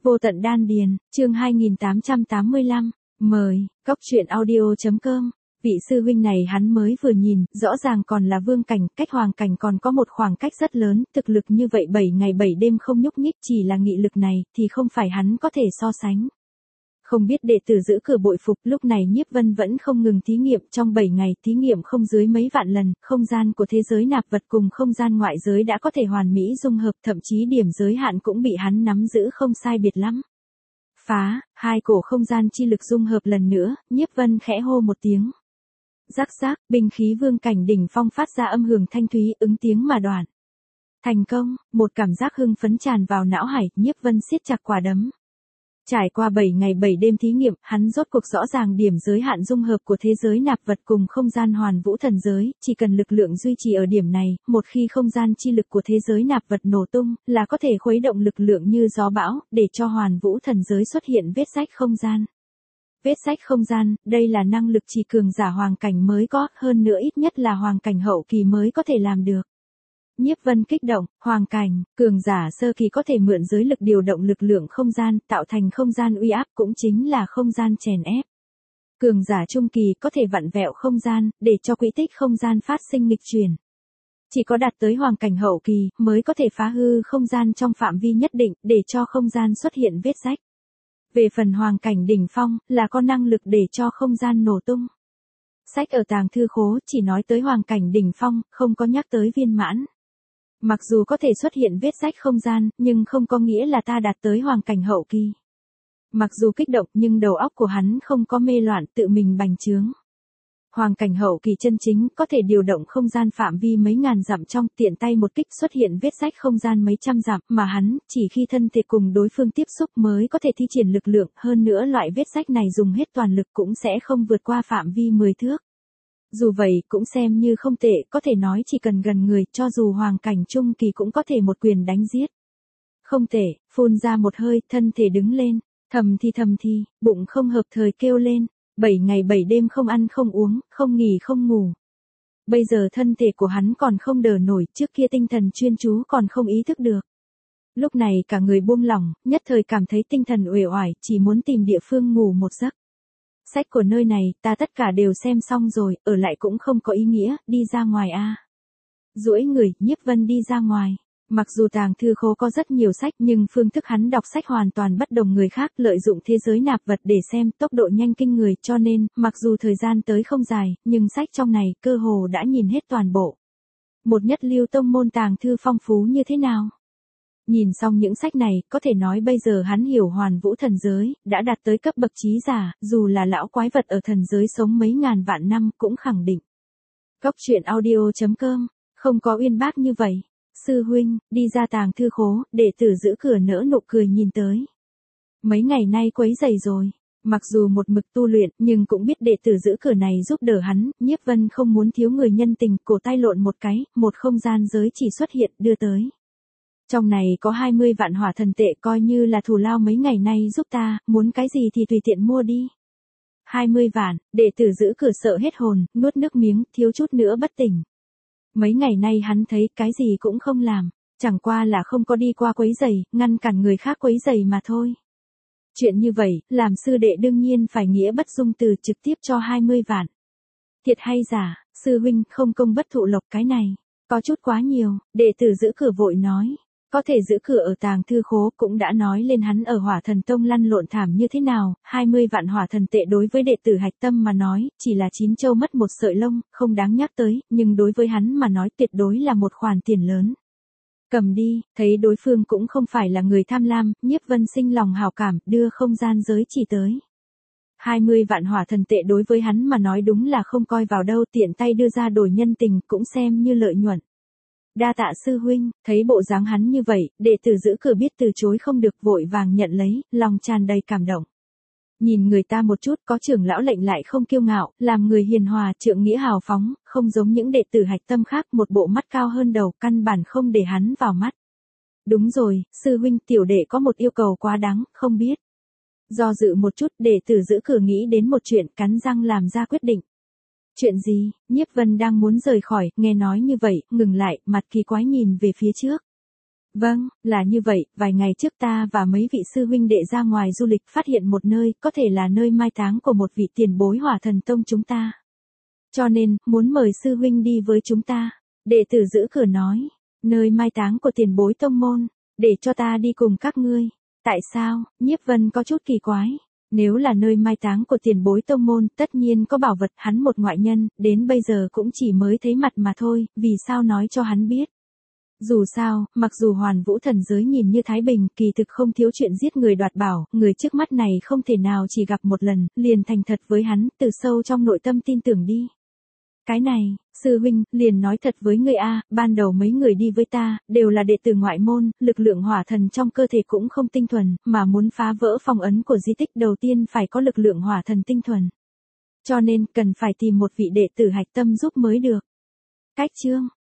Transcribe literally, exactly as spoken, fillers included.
Vô tận đan điền, chương hai nghìn tám trăm tám mươi lăm, mời, cóc truyện audio.com. Vị sư huynh này hắn mới vừa nhìn, rõ ràng còn là vương cảnh, cách hoàng cảnh còn có một khoảng cách rất lớn, thực lực như vậy bảy ngày bảy đêm không nhúc nhích, chỉ là nghị lực này, thì không phải hắn có thể so sánh. Không biết đệ tử giữ cửa bội phục, lúc này Nhiếp Vân vẫn không ngừng thí nghiệm, trong bảy ngày thí nghiệm không dưới mấy vạn lần, không gian của thế giới nạp vật cùng không gian ngoại giới đã có thể hoàn mỹ dung hợp, thậm chí điểm giới hạn cũng bị hắn nắm giữ không sai biệt lắm. Phá, hai cổ không gian chi lực dung hợp lần nữa, Nhiếp Vân khẽ hô một tiếng. Rắc rắc, binh khí vương cảnh đỉnh phong phát ra âm hưởng thanh thúy, ứng tiếng mà đoạn. Thành công, một cảm giác hưng phấn tràn vào não hải, Nhiếp Vân siết chặt quả đấm. Trải qua bảy ngày bảy đêm thí nghiệm, hắn rốt cuộc rõ ràng điểm giới hạn dung hợp của thế giới nạp vật cùng không gian hoàn vũ thần giới, chỉ cần lực lượng duy trì ở điểm này, một khi không gian chi lực của thế giới nạp vật nổ tung, là có thể khuấy động lực lượng như gió bão, để cho hoàn vũ thần giới xuất hiện vết rách không gian. Vết rách không gian, đây là năng lực chỉ cường giả hoàng cảnh mới có, hơn nữa ít nhất là hoàng cảnh hậu kỳ mới có thể làm được. Nhiếp Vân kích động, hoàng cảnh, cường giả sơ kỳ có thể mượn giới lực điều động lực lượng không gian, tạo thành không gian uy áp, cũng chính là không gian chèn ép. Cường giả trung kỳ có thể vặn vẹo không gian, để cho quỹ tích không gian phát sinh nghịch chuyển. Chỉ có đạt tới hoàng cảnh hậu kỳ, mới có thể phá hư không gian trong phạm vi nhất định, để cho không gian xuất hiện vết rách. Về phần hoàng cảnh đỉnh phong, là có năng lực để cho không gian nổ tung. Sách ở tàng thư khố chỉ nói tới hoàng cảnh đỉnh phong, không có nhắc tới viên mãn. Mặc dù có thể xuất hiện vết rách không gian, nhưng không có nghĩa là ta đạt tới hoàng cảnh hậu kỳ. Mặc dù kích động nhưng đầu óc của hắn không có mê loạn, tự mình bành trướng. Hoàng cảnh hậu kỳ chân chính có thể điều động không gian phạm vi mấy ngàn dặm trong, tiện tay một kích xuất hiện vết rách không gian mấy trăm dặm, mà hắn chỉ khi thân thể cùng đối phương tiếp xúc mới có thể thi triển lực lượng, hơn nữa loại vết rách này dùng hết toàn lực cũng sẽ không vượt qua phạm vi mười thước. Dù vậy cũng xem như không tệ, có thể nói chỉ cần gần người, cho dù hoàng cảnh trung kỳ cũng có thể một quyền đánh giết. Không tệ, phun ra một hơi, thân thể đứng lên, thầm thì thầm thì, bụng không hợp thời kêu lên. Bảy ngày bảy đêm không ăn không uống, không nghỉ không ngủ. Bây giờ thân thể của hắn còn không đỡ nổi, trước kia tinh thần chuyên chú còn không ý thức được. Lúc này cả người buông lỏng, nhất thời cảm thấy tinh thần uể oải, chỉ muốn tìm địa phương ngủ một giấc. Sách của nơi này, ta tất cả đều xem xong rồi, ở lại cũng không có ý nghĩa, đi ra ngoài a. Duỗi người, Nhiếp Vân đi ra ngoài. Mặc dù tàng thư khố có rất nhiều sách nhưng phương thức hắn đọc sách hoàn toàn bất đồng người khác, lợi dụng thế giới nạp vật để xem, tốc độ nhanh kinh người, cho nên, mặc dù thời gian tới không dài, nhưng sách trong này cơ hồ đã nhìn hết toàn bộ. Một nhất lưu tông môn tàng thư phong phú như thế nào? Nhìn xong những sách này, có thể nói bây giờ hắn hiểu hoàn vũ thần giới, đã đạt tới cấp bậc trí giả, dù là lão quái vật ở thần giới sống mấy ngàn vạn năm cũng khẳng định. Cóc truyện audio.com, không có uyên bác như vậy. Sư huynh, đi ra tàng thư khố, đệ tử giữ cửa nỡ nụ cười nhìn tới. Mấy ngày nay quấy rầy rồi, mặc dù một mực tu luyện, nhưng cũng biết đệ tử giữ cửa này giúp đỡ hắn, Nhiếp Vân không muốn thiếu người nhân tình, cổ tay lộn một cái, một không gian giới chỉ xuất hiện, đưa tới. Trong này có hai mươi vạn hỏa thần tệ coi như là thù lao mấy ngày nay giúp ta, muốn cái gì thì tùy tiện mua đi. hai mươi vạn, đệ tử giữ cửa sợ hết hồn, nuốt nước miếng, thiếu chút nữa bất tỉnh. Mấy ngày nay hắn thấy cái gì cũng không làm, chẳng qua là không có đi qua quấy rầy, ngăn cản người khác quấy rầy mà thôi. Chuyện như vậy, làm sư đệ đương nhiên phải nghĩa bất dung từ trực tiếp cho hai mươi vạn. Thiệt hay giả, sư huynh không công bất thụ lộc cái này, có chút quá nhiều, đệ tử giữ cửa vội nói. Có thể giữ cửa ở tàng thư khố cũng đã nói lên hắn ở hỏa thần tông lăn lộn thảm như thế nào, hai mươi vạn hỏa thần tệ đối với đệ tử hạch tâm mà nói, chỉ là chín châu mất một sợi lông, không đáng nhắc tới, nhưng đối với hắn mà nói tuyệt đối là một khoản tiền lớn. Cầm đi, thấy đối phương cũng không phải là người tham lam, Nhiếp Vân sinh lòng hảo cảm, đưa không gian giới chỉ tới. hai mươi vạn hỏa thần tệ đối với hắn mà nói đúng là không coi vào đâu, tiện tay đưa ra đổi nhân tình cũng xem như lợi nhuận. Đa tạ sư huynh, thấy bộ dáng hắn như vậy, đệ tử giữ cửa biết từ chối không được, vội vàng nhận lấy, lòng tràn đầy cảm động. Nhìn người ta một chút, có trưởng lão lệnh lại không kiêu ngạo, làm người hiền hòa, trượng nghĩa hào phóng, không giống những đệ tử hạch tâm khác, một bộ mắt cao hơn đầu, căn bản không để hắn vào mắt. Đúng rồi, sư huynh, tiểu đệ có một yêu cầu quá đáng, không biết. Do dự một chút, đệ tử giữ cửa nghĩ đến một chuyện, cắn răng làm ra quyết định. Chuyện gì? Nhiếp Vân đang muốn rời khỏi, nghe nói như vậy, ngừng lại, mặt kỳ quái nhìn về phía trước. Vâng, là như vậy, vài ngày trước ta và mấy vị sư huynh đệ ra ngoài du lịch phát hiện một nơi, có thể là nơi mai táng của một vị tiền bối Hỏa Thần Tông chúng ta. Cho nên, muốn mời sư huynh đi với chúng ta. Đệ tử giữ cửa nói, nơi mai táng của tiền bối tông môn, để cho ta đi cùng các ngươi. Tại sao? Nhiếp Vân có chút kỳ quái. Nếu là nơi mai táng của tiền bối tông môn, tất nhiên có bảo vật, hắn một ngoại nhân, đến bây giờ cũng chỉ mới thấy mặt mà thôi, vì sao nói cho hắn biết. Dù sao, mặc dù Hoàn Vũ thần giới nhìn như thái bình, kỳ thực không thiếu chuyện giết người đoạt bảo, người trước mắt này không thể nào chỉ gặp một lần, liền thành thật với hắn, từ sâu trong nội tâm tin tưởng đi. Cái này, sư huynh, liền nói thật với ngươi a, ban đầu mấy người đi với ta, đều là đệ tử ngoại môn, lực lượng hỏa thần trong cơ thể cũng không tinh thuần, mà muốn phá vỡ phong ấn của di tích đầu tiên phải có lực lượng hỏa thần tinh thuần. Cho nên, cần phải tìm một vị đệ tử hạch tâm giúp mới được. Cách chương